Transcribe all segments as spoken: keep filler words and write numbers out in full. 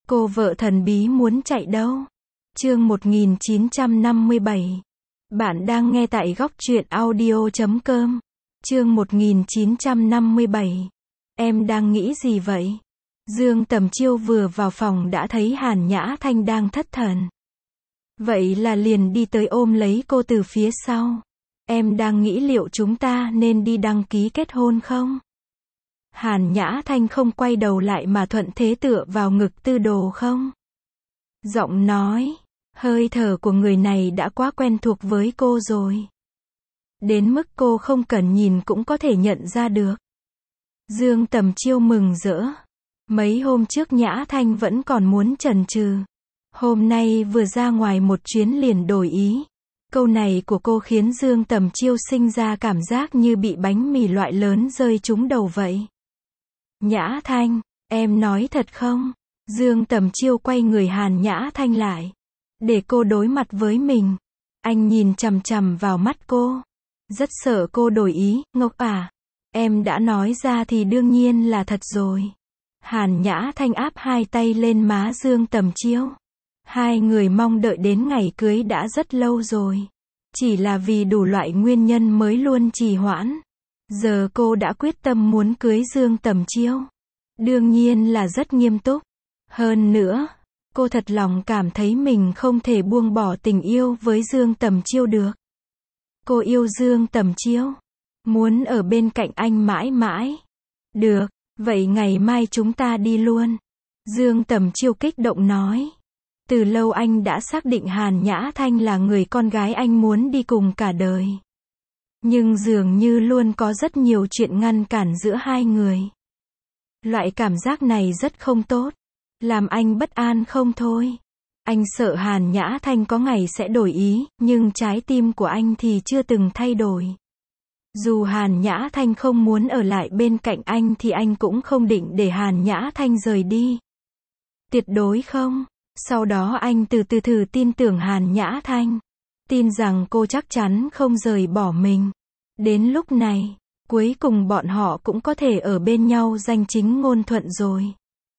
Cô vợ thần bí muốn chạy đâu? Chương một nghìn chín trăm năm mươi bảy. Bạn đang nghe tại góc truyện audio chấm com. Chương một nghìn chín trăm năm mươi bảy. Em đang nghĩ gì vậy? Dương Tầm Chiêu vừa vào phòng đã thấy Hàn Nhã Thanh đang thất thần. Vậy là liền đi tới ôm lấy cô từ phía sau. Em đang nghĩ liệu chúng ta nên đi đăng ký kết hôn không? Hàn Nhã Thanh không quay đầu lại mà thuận thế tựa vào ngực Tư Đồ không. Giọng nói, hơi thở của người này đã quá quen thuộc với cô rồi. Đến mức cô không cần nhìn cũng có thể nhận ra được. Dương Tầm Chiêu mừng rỡ. Mấy hôm trước Nhã Thanh vẫn còn muốn chần chừ. Hôm nay vừa ra ngoài một chuyến liền đổi ý. Câu này của cô khiến Dương Tầm Chiêu sinh ra cảm giác như bị bánh mì loại lớn rơi trúng đầu vậy. Nhã Thanh, em nói thật không? Dương Tầm Chiêu quay người Hàn Nhã Thanh lại, để cô đối mặt với mình. Anh nhìn chằm chằm vào mắt cô. Rất sợ cô đổi ý, ngốc à? Em đã nói ra thì đương nhiên là thật rồi. Hàn Nhã Thanh áp hai tay lên má Dương Tầm Chiêu. Hai người mong đợi đến ngày cưới đã rất lâu rồi. Chỉ là vì đủ loại nguyên nhân mới luôn trì hoãn. Giờ cô đã quyết tâm muốn cưới Dương Tầm Chiêu. Đương nhiên là rất nghiêm túc. Hơn nữa, cô thật lòng cảm thấy mình không thể buông bỏ tình yêu với Dương Tầm Chiêu được. Cô yêu Dương Tầm Chiêu. Muốn ở bên cạnh anh mãi mãi. Được, vậy ngày mai chúng ta đi luôn. Dương Tầm Chiêu kích động nói. Từ lâu anh đã xác định Hàn Nhã Thanh là người con gái anh muốn đi cùng cả đời. Nhưng dường như luôn có rất nhiều chuyện ngăn cản giữa hai người. Loại cảm giác này rất không tốt. Làm anh bất an không thôi. Anh sợ Hàn Nhã Thanh có ngày sẽ đổi ý, nhưng trái tim của anh thì chưa từng thay đổi. Dù Hàn Nhã Thanh không muốn ở lại bên cạnh anh thì anh cũng không định để Hàn Nhã Thanh rời đi. Tuyệt đối không. Sau đó anh từ từ thử tin tưởng Hàn Nhã Thanh. Tin rằng cô chắc chắn không rời bỏ mình. Đến lúc này, cuối cùng bọn họ cũng có thể ở bên nhau danh chính ngôn thuận rồi.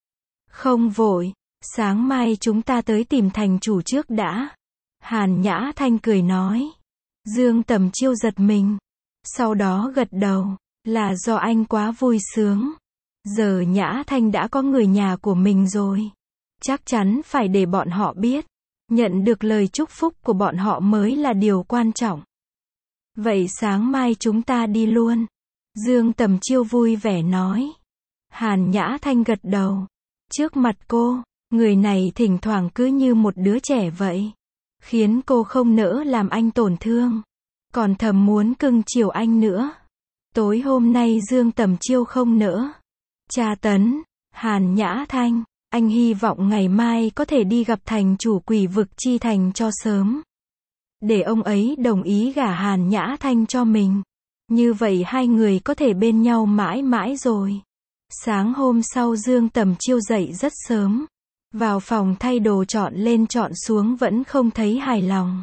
Không vội, sáng mai chúng ta tới tìm thành chủ trước đã. Hàn Nhã Thanh cười nói. Dương Tầm Chiêu giật mình. Sau đó gật đầu, là do anh quá vui sướng. Giờ Nhã Thanh đã có người nhà của mình rồi. Chắc chắn phải để bọn họ biết. Nhận được lời chúc phúc của bọn họ mới là điều quan trọng. Vậy sáng mai chúng ta đi luôn. Dương Tầm Chiêu vui vẻ nói. Hàn Nhã Thanh gật đầu. Trước mặt cô, người này thỉnh thoảng cứ như một đứa trẻ vậy. Khiến cô không nỡ làm anh tổn thương. Còn thầm muốn cưng chiều anh nữa. Tối hôm nay Dương Tầm Chiêu không nỡ tra tấn Hàn Nhã Thanh. Anh hy vọng ngày mai có thể đi gặp thành chủ Quỷ Vực Chi Thành cho sớm. Để ông ấy đồng ý gả Hàn Nhã Thanh cho mình. Như vậy hai người có thể bên nhau mãi mãi rồi. Sáng hôm sau Dương Tầm Chiêu dậy rất sớm. Vào phòng thay đồ chọn lên chọn xuống vẫn không thấy hài lòng.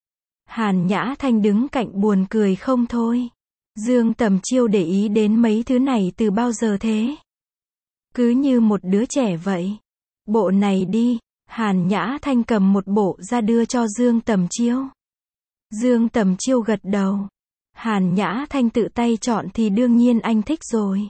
Hàn Nhã Thanh đứng cạnh buồn cười không thôi. Dương Tầm Chiêu để ý đến mấy thứ này từ bao giờ thế? Cứ như một đứa trẻ vậy. Bộ này đi. Hàn Nhã Thanh cầm một bộ ra đưa cho Dương Tầm Chiêu. Dương Tầm Chiêu gật đầu. Hàn Nhã Thanh tự tay chọn thì đương nhiên anh thích rồi.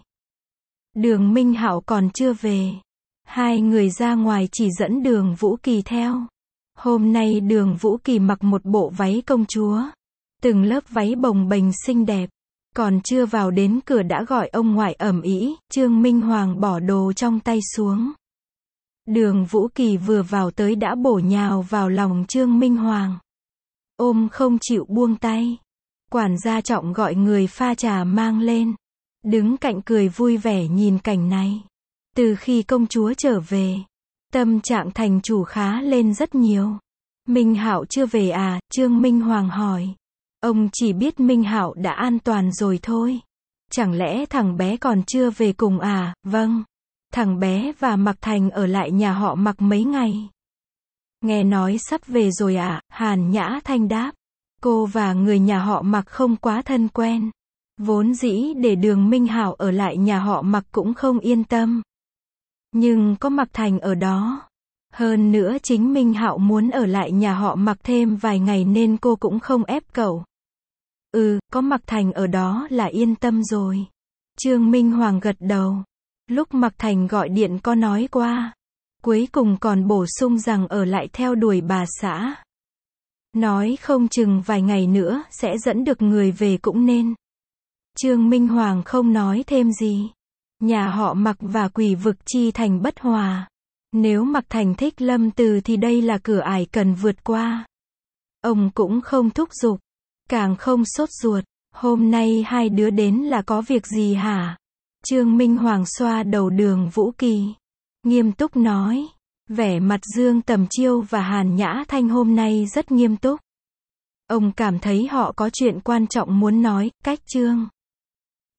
Đường Minh Hạo còn chưa về. Hai người ra ngoài chỉ dẫn Đường Vũ Kỳ theo. Hôm nay Đường Vũ Kỳ mặc một bộ váy công chúa. Từng lớp váy bồng bềnh xinh đẹp. Còn chưa vào đến cửa đã gọi ông ngoại ầm ĩ. Trương Minh Hoàng bỏ đồ trong tay xuống. Đường Vũ Kỳ vừa vào tới đã bổ nhào vào lòng Trương Minh Hoàng. Ôm không chịu buông tay. Quản gia Trọng gọi người pha trà mang lên. Đứng cạnh cười vui vẻ nhìn cảnh này. Từ khi công chúa trở về, tâm trạng thành chủ khá lên rất nhiều. Minh Hạo chưa về à? Trương Minh Hoàng hỏi. Ông chỉ biết Minh Hạo đã an toàn rồi thôi. Chẳng lẽ thằng bé còn chưa về cùng à? Vâng. Thằng bé và Mạc Thành ở lại nhà họ Mạc mấy ngày. Nghe nói sắp về rồi à? Hàn Nhã Thanh đáp. Cô và người nhà họ Mạc không quá thân quen. Vốn dĩ để Đường Minh Hạo ở lại nhà họ Mạc cũng không yên tâm. Nhưng có Mạc Thành ở đó, Hơn nữa chính Minh Hạo muốn ở lại nhà họ Mạc thêm vài ngày nên cô cũng không ép cậu. Ừ, có Mạc Thành ở đó là yên tâm rồi. Trương Minh Hoàng gật đầu. Lúc Mạc Thành gọi điện có nói qua. Cuối cùng còn bổ sung rằng ở lại theo đuổi bà xã. Nói không chừng vài ngày nữa sẽ dẫn được người về cũng nên. Trương Minh Hoàng không nói thêm gì. Nhà họ Mạc và Quỷ Vực chi thành bất hòa. Nếu Mạc Thành thích Lâm Từ thì đây là cửa ải cần vượt qua. Ông cũng không thúc giục, càng không sốt ruột. Hôm nay hai đứa đến là có việc gì hả? Trương Minh Hoàng xoa đầu Đường Vũ Kỳ. Nghiêm túc nói. Vẻ mặt Dương Tầm Chiêu và Hàn Nhã Thanh hôm nay rất nghiêm túc. Ông cảm thấy họ có chuyện quan trọng muốn nói, cách Trương